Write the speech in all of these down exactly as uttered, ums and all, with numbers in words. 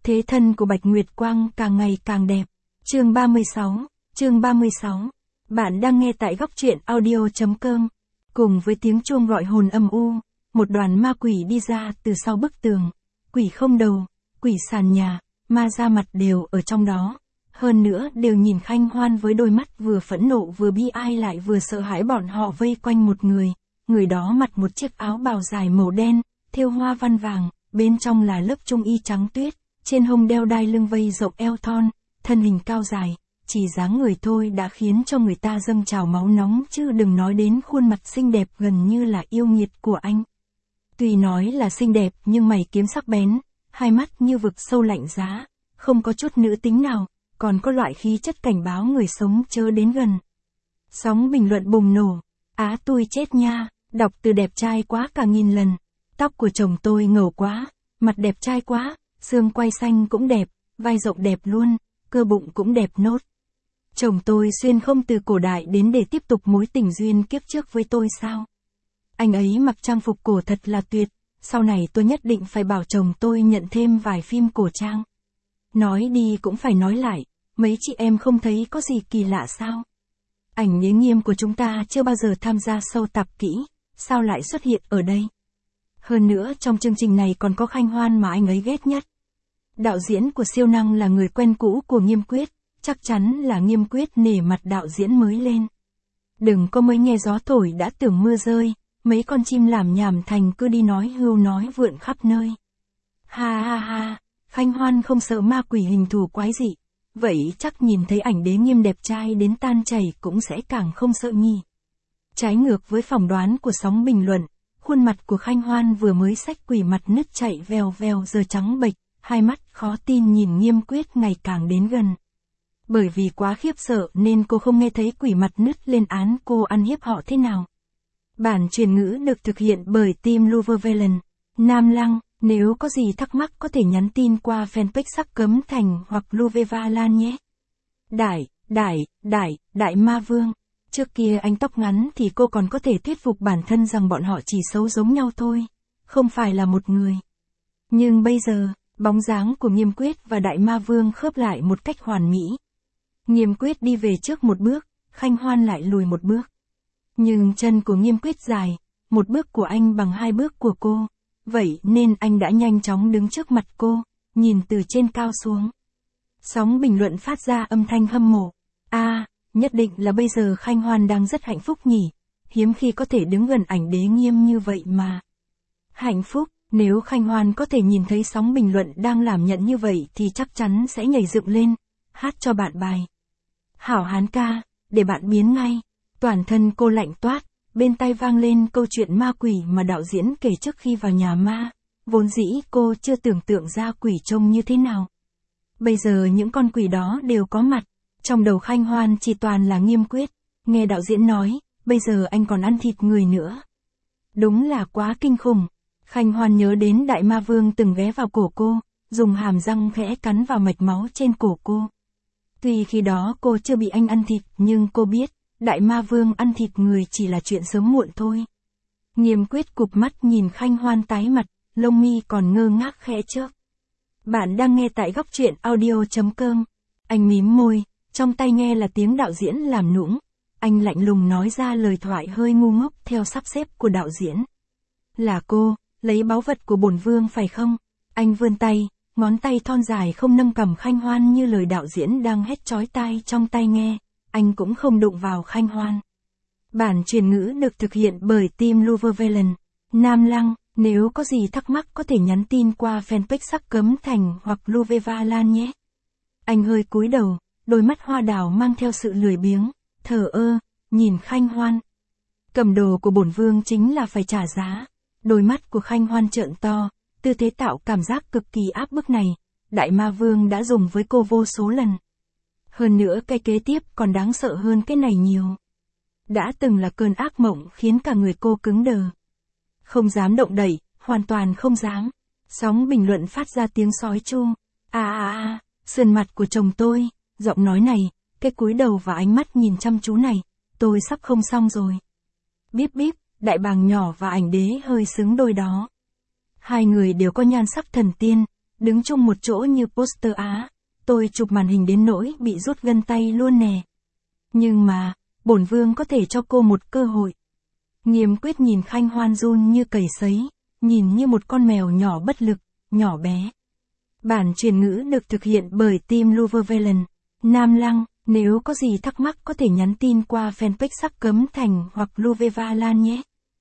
Thế thân của Bạch Nguyệt Quang càng ngày càng đẹp. Chương ba mươi sáu, chương ba mươi sáu. Bạn đang nghe tại góc truyện audio chấm com. Cùng với tiếng chuông gọi hồn âm u, một đoàn ma quỷ đi ra từ sau bức tường. Quỷ không đầu, quỷ sàn nhà, ma ra mặt đều ở trong đó. Hơn nữa đều nhìn Khanh Hoan với đôi mắt vừa phẫn nộ vừa bi ai lại vừa sợ hãi. Bọn họ vây quanh một người, người đó mặc một chiếc áo bào dài màu đen, thêu hoa văn vàng, bên trong là lớp trung y trắng tuyết, trên hông đeo đai lưng vây rộng eo thon, thân hình cao dài, chỉ dáng người thôi đã khiến cho người ta dâng trào máu nóng, chứ đừng nói đến khuôn mặt xinh đẹp gần như là yêu nghiệt của anh. Tuy nói là xinh đẹp nhưng mày kiếm sắc bén, hai mắt như vực sâu lạnh giá, không có chút nữ tính nào, còn có loại khí chất cảnh báo người sống chớ đến gần. Sóng bình luận bùng nổ, á tôi chết nha, đọc từ đẹp trai quá cả nghìn lần, tóc của chồng tôi ngầu quá, mặt đẹp trai quá, xương quai xanh cũng đẹp, vai rộng đẹp luôn, cơ bụng cũng đẹp nốt. Chồng tôi xuyên không từ cổ đại đến để tiếp tục mối tình duyên kiếp trước với tôi sao? Anh ấy mặc trang phục cổ thật là tuyệt, sau này tôi nhất định phải bảo chồng tôi nhận thêm vài phim cổ trang. Nói đi cũng phải nói lại, mấy chị em không thấy có gì kỳ lạ sao? Ảnh Đế Nghiêm của chúng ta chưa bao giờ tham gia sâu tập kỹ, sao lại xuất hiện ở đây? Hơn nữa trong chương trình này còn có Khanh Hoan mà anh ấy ghét nhất. Đạo diễn của siêu năng là người quen cũ của Nghiêm Quyết, chắc chắn là Nghiêm Quyết nể mặt đạo diễn mới lên. Đừng có mới nghe gió thổi đã tưởng mưa rơi, mấy con chim làm nhảm thành cứ đi nói hưu nói vượn khắp nơi. Ha ha ha, Khanh Hoan không sợ ma quỷ hình thù quái dị, vậy chắc nhìn thấy ảnh Đế Nghiêm đẹp trai đến tan chảy cũng sẽ càng không sợ nhỉ. Trái ngược với phỏng đoán của sóng bình luận, khuôn mặt của Khanh Hoan vừa mới xách quỷ mặt nứt chạy vèo vèo giờ trắng bệch, hai mắt khó tin nhìn Nghiêm Quyết ngày càng đến gần. Bởi vì quá khiếp sợ nên cô không nghe thấy quỷ mặt nứt lên án cô ăn hiếp họ thế nào. Bản truyền ngữ được thực hiện bởi team Luvervelen, Nam Lăng, nếu có gì thắc mắc có thể nhắn tin qua fanpage Sắc Cấm Thành hoặc Luveva Lan nhé. Đại, đại, đại, đại ma vương. Trước kia anh tóc ngắn thì cô còn có thể thuyết phục bản thân rằng bọn họ chỉ xấu giống nhau thôi, không phải là một người. Nhưng bây giờ, bóng dáng của Nghiêm Quyết và Đại Ma Vương khớp lại một cách hoàn mỹ. Nghiêm Quyết đi về trước một bước, Khanh Hoan lại lùi một bước. Nhưng chân của Nghiêm Quyết dài, một bước của anh bằng hai bước của cô, vậy nên anh đã nhanh chóng đứng trước mặt cô, nhìn từ trên cao xuống. Sóng bình luận phát ra âm thanh hâm mộ. A, à, nhất định là bây giờ Khanh Hoan đang rất hạnh phúc nhỉ, hiếm khi có thể đứng gần ảnh Đế Nghiêm như vậy mà. Hạnh phúc, nếu Khanh Hoan có thể nhìn thấy sóng bình luận đang làm nhận như vậy thì chắc chắn sẽ nhảy dựng lên, hát cho bạn bài. Hảo hán ca, để bạn biến ngay. Toàn thân cô lạnh toát, bên tai vang lên câu chuyện ma quỷ mà đạo diễn kể trước khi vào nhà ma. Vốn dĩ cô chưa tưởng tượng ra quỷ trông như thế nào. Bây giờ những con quỷ đó đều có mặt. Trong đầu Khanh Hoan chỉ toàn là Nghiêm Quyết. Nghe đạo diễn nói, bây giờ anh còn ăn thịt người nữa. Đúng là quá kinh khủng. Khanh Hoan nhớ đến Đại Ma Vương từng ghé vào cổ cô, dùng hàm răng khẽ cắn vào mạch máu trên cổ cô. Tuy khi đó cô chưa bị anh ăn thịt, nhưng cô biết, Đại Ma Vương ăn thịt người chỉ là chuyện sớm muộn thôi. Nghiêm Quyết cụp mắt nhìn Khanh Hoan tái mặt, lông mi còn ngơ ngác khẽ chớp. Bạn đang nghe tại góc truyện audio chấm com. Anh mím môi, trong tai nghe là tiếng đạo diễn làm nũng. Anh lạnh lùng nói ra lời thoại hơi ngu ngốc theo sắp xếp của đạo diễn. Là cô, lấy báu vật của bổn vương phải không? Anh vươn tay, ngón tay thon dài không nâng cầm Khanh Hoan như lời đạo diễn đang hét chói tai trong tai nghe. Anh cũng không đụng vào Khanh Hoan. Bản truyền ngữ được thực hiện bởi team Luvervelen, Nam Lăng, nếu có gì thắc mắc có thể nhắn tin qua fanpage Sắc Cấm Thành hoặc Luveva Lan nhé. Anh hơi cúi đầu, đôi mắt hoa đào mang theo sự lười biếng, thờ ơ, nhìn Khanh Hoan. Cầm đồ của bổn vương chính là phải trả giá. Đôi mắt của Khanh Hoan trợn to, tư thế tạo cảm giác cực kỳ áp bức này, Đại Ma Vương đã dùng với cô vô số lần. Hơn nữa cái kế tiếp còn đáng sợ hơn cái này nhiều. Đã từng là cơn ác mộng khiến cả người cô cứng đờ. Không dám động đậy, hoàn toàn không dám. Sóng bình luận phát ra tiếng sói chu. À à à, sườn mặt của chồng tôi, giọng nói này, cái cúi đầu và ánh mắt nhìn chăm chú này, tôi sắp không xong rồi. Bíp bíp, Đại Bàng nhỏ và ảnh Đế hơi xứng đôi đó. Hai người đều có nhan sắc thần tiên, đứng chung một chỗ như poster á, tôi chụp màn hình đến nỗi bị rút gân tay luôn nè. Nhưng mà, bổn vương có thể cho cô một cơ hội. Nghiêm Quyết nhìn Khanh Hoan run như cầy sấy, nhìn như một con mèo nhỏ bất lực, nhỏ bé. Bản truyền ngữ được thực hiện bởi team Luvervelen, Nam Lăng, nếu có gì thắc mắc có thể nhắn tin qua fanpage Sắc Cấm Thành hoặc Luveva Lan nhé.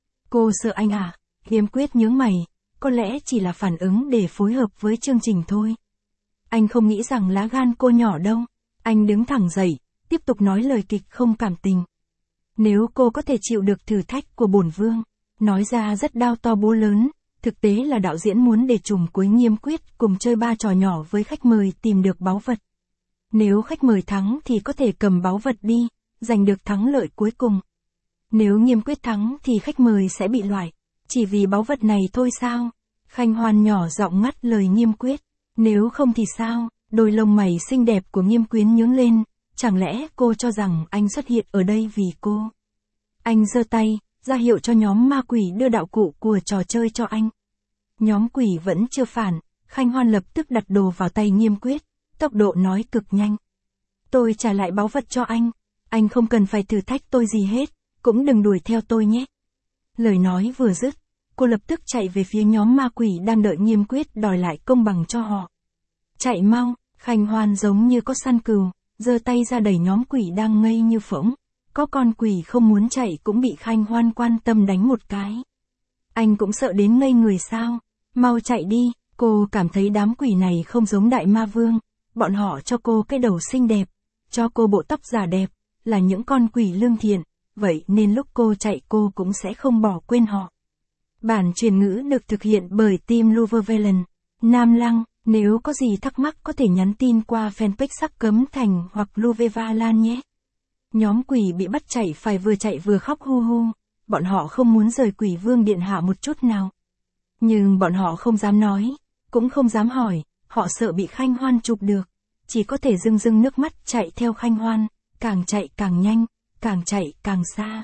Cô sợ anh à? Nghiêm Quyết nhướng mày, có lẽ chỉ là phản ứng để phối hợp với chương trình thôi. Anh không nghĩ rằng lá gan cô nhỏ đâu. Anh đứng thẳng dậy, tiếp tục nói lời kịch không cảm tình. Nếu cô có thể chịu được thử thách của bổn vương, nói ra rất đao to búa lớn, thực tế là đạo diễn muốn để trùm cuối Nghiêm Quyết cùng chơi ba trò nhỏ với khách mời tìm được báu vật. Nếu khách mời thắng thì có thể cầm báu vật đi, giành được thắng lợi cuối cùng. Nếu Nghiêm Quyết thắng thì khách mời sẽ bị loại. Chỉ vì báu vật này thôi sao? Khanh Hoan nhỏ giọng ngắt lời Nghiêm Quyết. Nếu không thì sao? Đôi lông mày xinh đẹp của Nghiêm Quyến nhướng lên. Chẳng lẽ cô cho rằng anh xuất hiện ở đây vì cô? Anh giơ tay, ra hiệu cho nhóm ma quỷ đưa đạo cụ của trò chơi cho anh. Nhóm quỷ vẫn chưa phản, Khanh Hoan lập tức đặt đồ vào tay Nghiêm Quyết, tốc độ nói cực nhanh. Tôi trả lại báu vật cho anh, anh không cần phải thử thách tôi gì hết, cũng đừng đuổi theo tôi nhé. Lời nói vừa dứt, cô lập tức chạy về phía nhóm ma quỷ đang đợi Nghiêm Quyết đòi lại công bằng cho họ. Chạy mau, Khanh Hoan giống như có săn cừu, giơ tay ra đẩy nhóm quỷ đang ngây như phỗng. Có con quỷ không muốn chạy cũng bị Khanh Hoan quan tâm đánh một cái. Anh cũng sợ đến ngây người sao? Mau chạy đi, cô cảm thấy đám quỷ này không giống Đại Ma Vương. Bọn họ cho cô cái đầu xinh đẹp, cho cô bộ tóc giả đẹp, là những con quỷ lương thiện, vậy nên lúc cô chạy cô cũng sẽ không bỏ quên họ. Bản truyền ngữ được thực hiện bởi team Luvervelen, Nam Lăng, nếu có gì thắc mắc có thể nhắn tin qua fanpage Sắc Cấm Thành hoặc Luveva Lan nhé. Nhóm quỷ bị bắt chạy phải vừa chạy vừa khóc hu hu, bọn họ không muốn rời Quỷ Vương Điện Hạ một chút nào. Nhưng bọn họ không dám nói, cũng không dám hỏi, họ sợ bị Khanh Hoan chụp được, chỉ có thể rưng rưng nước mắt chạy theo Khanh Hoan, càng chạy càng nhanh, càng chạy càng xa.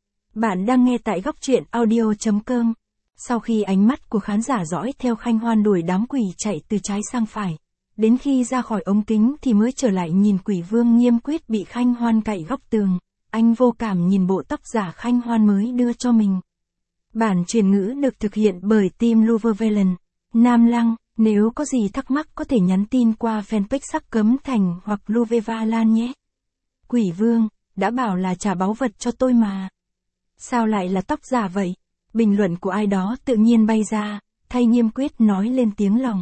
Bạn đang nghe tại góc truyện audio chấm com. Sau khi ánh mắt của khán giả dõi theo Khanh Hoan đuổi đám quỷ chạy từ trái sang phải, đến khi ra khỏi ống kính thì mới trở lại nhìn Quỷ Vương Nghiêm Quyết bị Khanh Hoan cạy góc tường, anh vô cảm nhìn bộ tóc giả Khanh Hoan mới đưa cho mình. Bản truyền ngữ được thực hiện bởi team Luvervelen, Nam Lăng, nếu có gì thắc mắc có thể nhắn tin qua fanpage Sắc Cấm Thành hoặc Luveva Lan nhé. Quỷ Vương, đã bảo là trả báu vật cho tôi mà. Sao lại là tóc giả vậy? Bình luận của ai đó tự nhiên bay ra, thay Nghiêm Quyết nói lên tiếng lòng.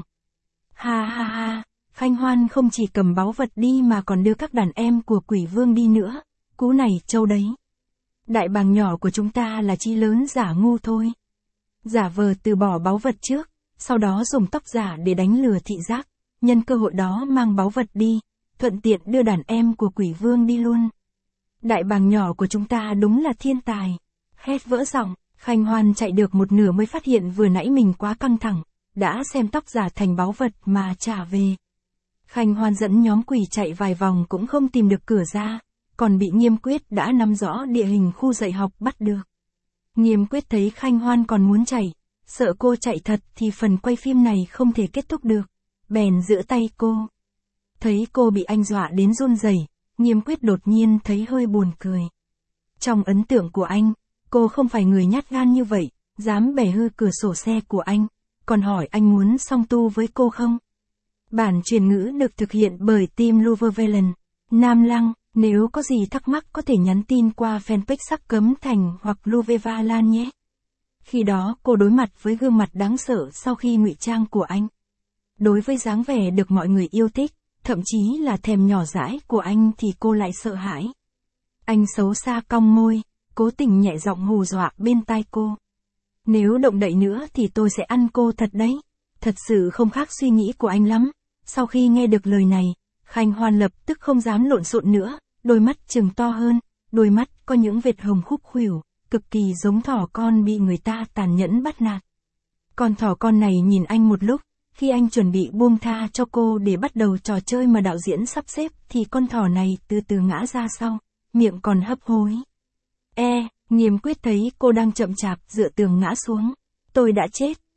Ha ha ha, Khanh Hoan không chỉ cầm báu vật đi mà còn đưa các đàn em của Quỷ Vương đi nữa, cú này trâu đấy. Đại bàng nhỏ của chúng ta là chi lớn giả ngu thôi. Giả vờ từ bỏ báu vật trước, sau đó dùng tóc giả để đánh lừa thị giác, nhân cơ hội đó mang báu vật đi, thuận tiện đưa đàn em của Quỷ Vương đi luôn. Đại bàng nhỏ của chúng ta đúng là thiên tài. Hét vỡ giọng, Khanh Hoan chạy được một nửa mới phát hiện vừa nãy mình quá căng thẳng, đã xem tóc giả thành báu vật mà trả về. Khanh Hoan dẫn nhóm quỷ chạy vài vòng cũng không tìm được cửa ra, còn bị Nghiêm Quyết đã nắm rõ địa hình khu dạy học bắt được. Nghiêm Quyết thấy Khanh Hoan còn muốn chạy, sợ cô chạy thật thì phần quay phim này không thể kết thúc được, bèn giữ tay cô. Thấy cô bị anh dọa đến run rẩy, Nghiêm Quyết đột nhiên thấy hơi buồn cười. Trong ấn tượng của anh, cô không phải người nhát gan như vậy, dám bẻ hư cửa sổ xe của anh, còn hỏi anh muốn song tu với cô không? Bản truyền ngữ được thực hiện bởi team Luvervelen, Nam Lăng, nếu có gì thắc mắc có thể nhắn tin qua fanpage Sắc Cấm Thành hoặc Luveva Lan nhé. Khi đó cô đối mặt với gương mặt đáng sợ sau khi ngụy trang của anh. Đối với dáng vẻ được mọi người yêu thích, thậm chí là thèm nhỏ dãi của anh thì cô lại sợ hãi. Anh xấu xa cong môi, cố tình nhẹ giọng hù dọa bên tai cô. Nếu động đậy nữa thì tôi sẽ ăn cô thật đấy. Thật sự không khác suy nghĩ của anh lắm. Sau khi nghe được lời này, Khanh Hoan lập tức không dám lộn xộn nữa, đôi mắt trừng to hơn, đôi mắt có những vệt hồng khúc khuỷu, cực kỳ giống thỏ con bị người ta tàn nhẫn bắt nạt. Con thỏ con này nhìn anh một lúc, khi anh chuẩn bị buông tha cho cô để bắt đầu trò chơi mà đạo diễn sắp xếp thì con thỏ này từ từ ngã ra sau, miệng còn hấp hối. E, Nghiêm Quyết thấy cô đang chậm chạp dựa tường ngã xuống. Tôi đã chết,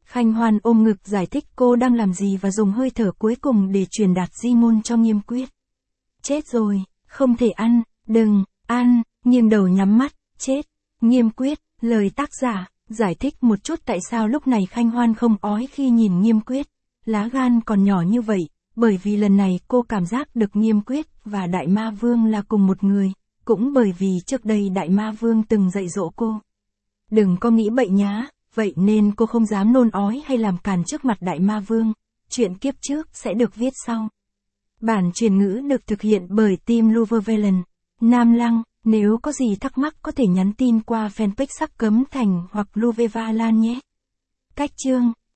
Khanh Hoan ôm ngực giải thích cô đang làm gì và dùng hơi thở cuối cùng để truyền đạt di ngôn cho Nghiêm Quyết. Chết rồi, không thể ăn, đừng, ăn, nghiêng đầu nhắm mắt, chết. Nghiêm Quyết, lời tác giả, giải thích một chút tại sao lúc này Khanh Hoan không ói khi nhìn Nghiêm Quyết. Lá gan còn nhỏ như vậy, bởi vì lần này cô cảm giác được Nghiêm Quyết và Đại Ma Vương là cùng một người, cũng bởi vì trước đây Đại Ma Vương từng dạy dỗ cô. Đừng có nghĩ bậy nhá, vậy nên cô không dám nôn ói hay làm càn trước mặt Đại Ma Vương, chuyện kiếp trước sẽ được viết sau. Bản truyền ngữ được thực hiện bởi team Luvervelen, Nam Lăng, nếu có gì thắc mắc có thể nhắn tin qua fanpage Sắc Cấm Thành hoặc Luveva Lan nhé. Cách chương